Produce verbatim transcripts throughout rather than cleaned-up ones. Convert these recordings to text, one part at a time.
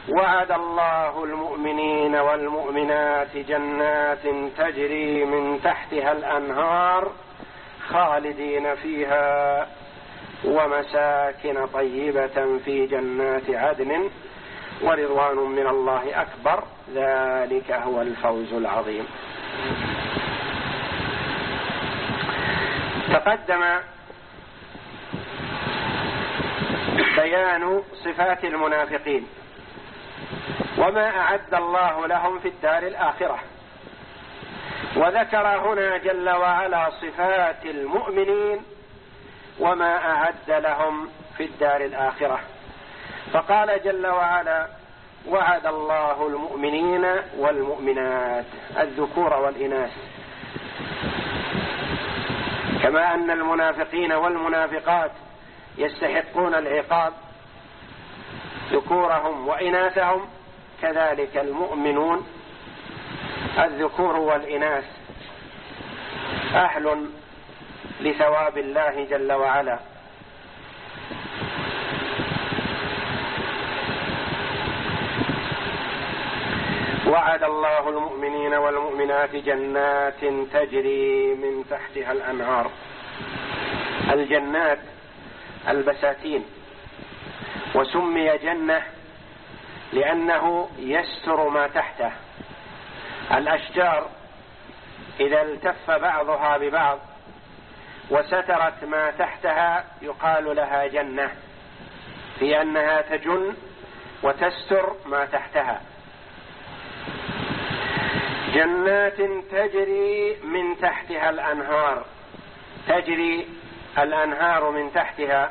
وعد الله المؤمنين والمؤمنات جنات تجري من تحتها الأنهار خالدين فيها ومساكن طيبة في جنات عدن ورضوان من الله أكبر ذلك هو الفوز العظيم. تقدم بيان صفات المنافقين وما أعد الله لهم في الدار الآخرة، وذكر هنا جل وعلا صفات المؤمنين وما أعد لهم في الدار الآخرة، فقال جل وعلا: وعد الله المؤمنين والمؤمنات، الذكور والإناث، كما أن المنافقين والمنافقات يستحقون العقاب ذكورهم وإناثهم، كذلك المؤمنون الذكور والإناث أهل لثواب الله جل وعلا. وعد الله المؤمنين والمؤمنات جنات تجري من تحتها الأنهار. الجنات البساتين، وسمي جنة لأنه يستر ما تحته. الأشجار إذا التف بعضها ببعض وسترت ما تحتها يقال لها جنة، في أنها تجن وتستر ما تحتها. جنات تجري من تحتها الأنهار، تجري الأنهار من تحتها.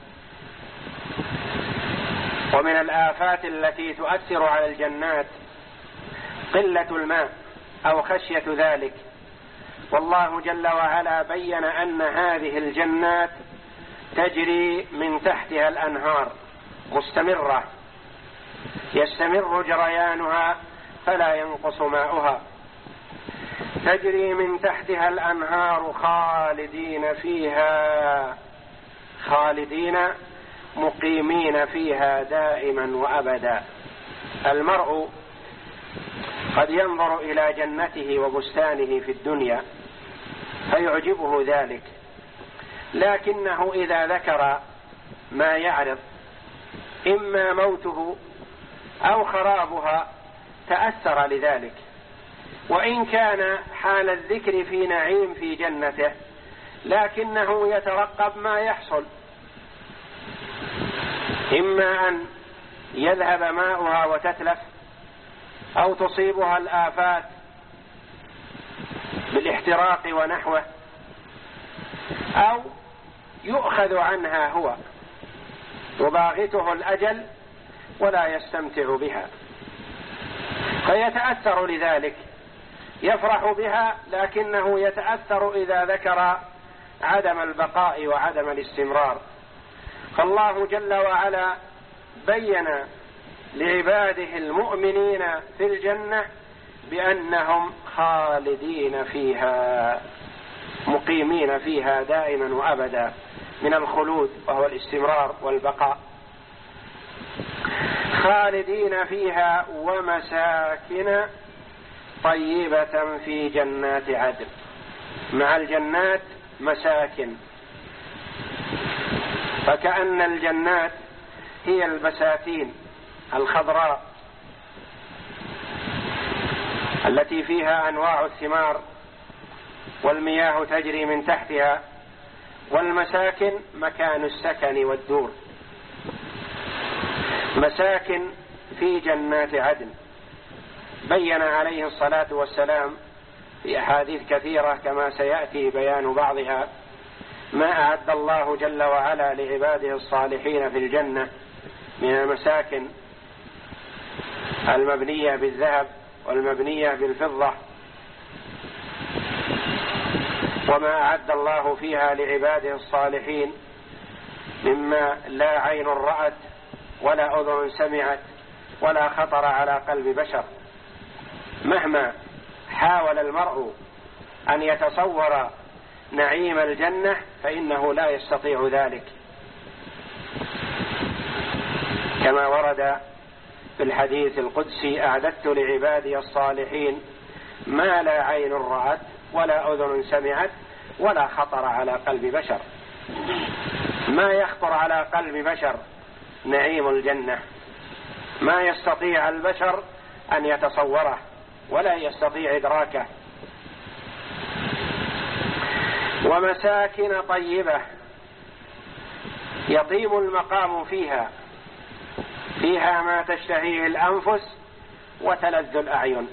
ومن الآفات التي تؤثر على الجنات قلة الماء أو خشية ذلك، والله جل وعلا بين أن هذه الجنات تجري من تحتها الأنهار مستمرة، يستمر جريانها فلا ينقص ماؤها. تجري من تحتها الأنهار خالدين فيها، خالدين مقيمين فيها دائما وأبدا. المرء قد ينظر إلى جنته وبستانه في الدنيا فيعجبه ذلك، لكنه إذا ذكر ما يعرض إما موته أو خرابها تأثر لذلك، وإن كان حال الذكر في نعيم في جنته لكنه يترقب ما يحصل، إما أن يذهب ماؤها وتتلف أو تصيبها الآفات بالاحتراق ونحوه، أو يؤخذ عنها هو يباغته الأجل ولا يستمتع بها فيتأثر لذلك، يفرح بها لكنه يتأثر إذا ذكر عدم البقاء وعدم الاستمرار. فالله جل وعلا بين لعباده المؤمنين في الجنة بأنهم خالدين فيها مقيمين فيها دائما وأبدا، من الخلود وهو الاستمرار والبقاء. خالدين فيها ومساكن طيبة في جنات عدن. مع الجنات مساكن، فكأن الجنات هي البساتين الخضراء التي فيها أنواع الثمار والمياه تجري من تحتها، والمساكن مكان السكن والدور. مساكن في جنات عدن. بين عليه الصلاة والسلام في أحاديث كثيرة كما سيأتي بيان بعضها ما أعد الله جل وعلا لعباده الصالحين في الجنة من المساكن المبنية بالذهب والمبنية بالفضة، وما أعد الله فيها لعباده الصالحين مما لا عين رأت ولا أذن سمعت ولا خطر على قلب بشر. مهما حاول المرء أن يتصور نعيم الجنة فإنه لا يستطيع ذلك، كما ورد في الحديث القدسي: أعددت لعبادي الصالحين ما لا عين رأت ولا أذن سمعت ولا خطر على قلب بشر. ما يخطر على قلب بشر نعيم الجنة، ما يستطيع البشر أن يتصوره ولا يستطيع إدراكه. ومساكن طيبة يطيب المقام فيها، فيها ما تشتهيه الأنفس وتلذ الأعين،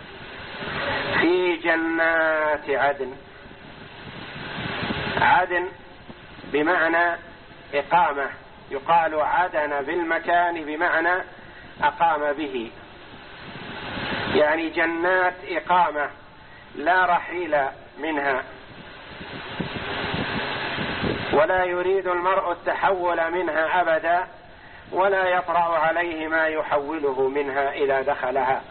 في جنات عدن. عدن بمعنى إقامة، يقال عدن بالمكان بمعنى أقام به، يعني جنات إقامة لا رحيل منها، ولا يريد المرء التحول منها أبدا، ولا يطرأ عليه ما يحوله منها إذا دخلها.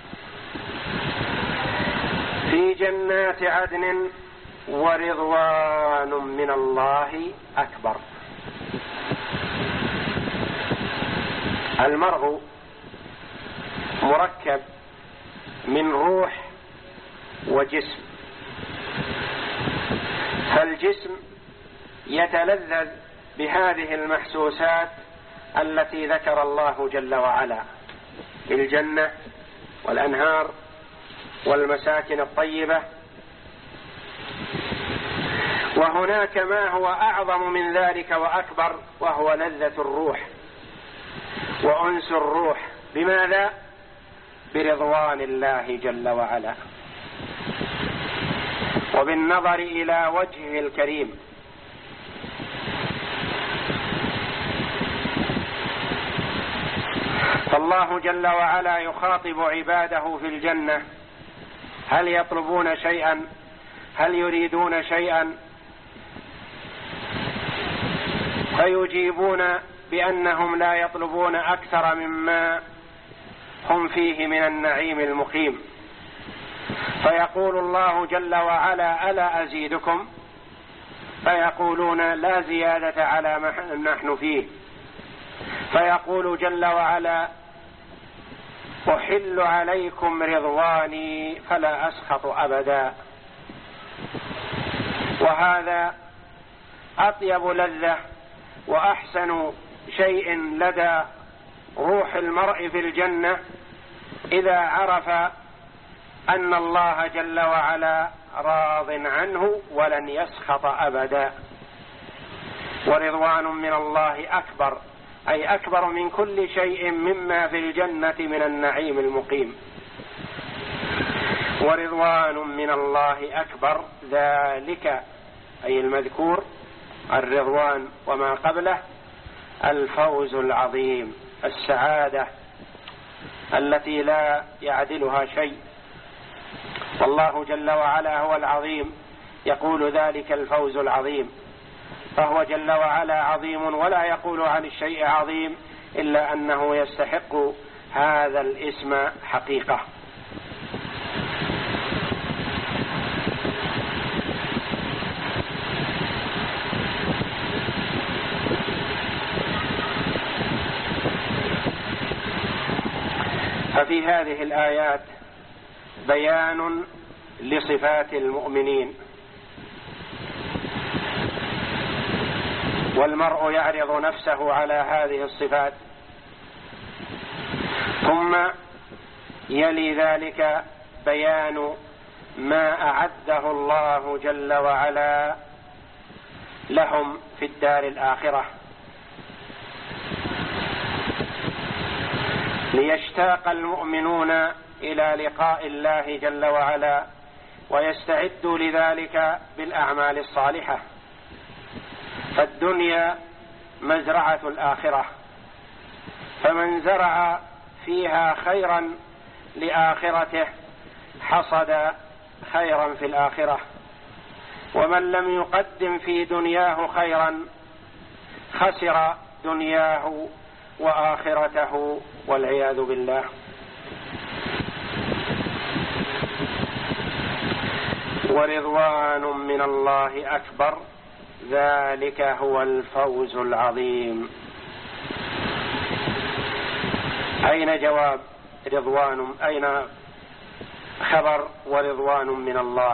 في جنات عدن ورضوان من الله أكبر. المرء مركب من روح وجسم، فالجسم يتلذذ بهذه المحسوسات التي ذكر الله جل وعلا: الجنة والأنهار والمساكن الطيبة. وهناك ما هو أعظم من ذلك وأكبر، وهو لذة الروح وأنس الروح. بماذا؟ برضوان الله جل وعلا وبالنظر إلى وجهه الكريم. فالله جل وعلا يخاطب عباده في الجنة: هل يطلبون شيئا؟ هل يريدون شيئا؟ فيجيبون بأنهم لا يطلبون أكثر مما هم فيه من النعيم المقيم. فيقول الله جل وعلا: ألا أزيدكم؟ فيقولون: لا زيادة على ما نحن فيه. فيقول جل وعلا: أحل عليكم رضواني فلا أسخط أبدا. وهذا أطيب لذة وأحسن شيء لدى روح المرء في الجنة، إذا عرف أن الله جل وعلا راض عنه ولن يسخط أبدا. ورضوان من الله أكبر، أي أكبر من كل شيء مما في الجنة من النعيم المقيم. ورضوان من الله أكبر، ذلك أي المذكور الرضوان وما قبله الفوز العظيم، السعادة التي لا يعدلها شيء. والله جل وعلا هو العظيم، يقول ذلك الفوز العظيم، فهو جل وعلا عظيم، ولا يقول عن الشيء عظيم إلا أنه يستحق هذا الاسم حقيقة. ففي هذه الآيات بيان لصفات المؤمنين، والمرء يعرض نفسه على هذه الصفات. ثم يلي ذلك بيان ما أعده الله جل وعلا لهم في الدار الآخرة، ليشتاق المؤمنون إلى لقاء الله جل وعلا ويستعدوا لذلك بالأعمال الصالحة. فالدنيا مزرعة الآخرة، فمن زرع فيها خيرا لآخرته حصد خيرا في الآخرة، ومن لم يقدم في دنياه خيرا خسر دنياه وآخرته والعياذ بالله. ورضوان من الله أكبر، ذلك هو الفوز العظيم. أين جواب رضوان؟ أين خبر ورضوان من الله؟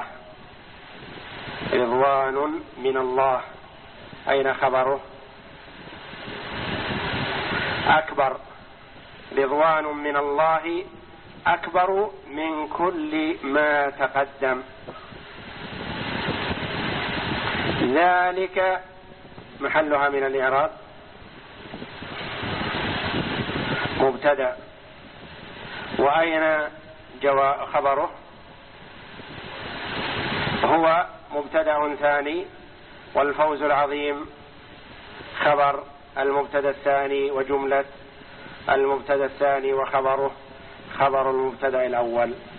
رضوان من الله أين خبره؟ أكبر. رضوان من الله أكبر من كل ما تقدم. ذلك محلها من الإعراب مبتدأ. وأين جواب خبره؟ هو مبتدأ ثاني، والفوز العظيم خبر المبتدأ الثاني، وجملة المبتدأ الثاني وخبره خبر المبتدأ الأول.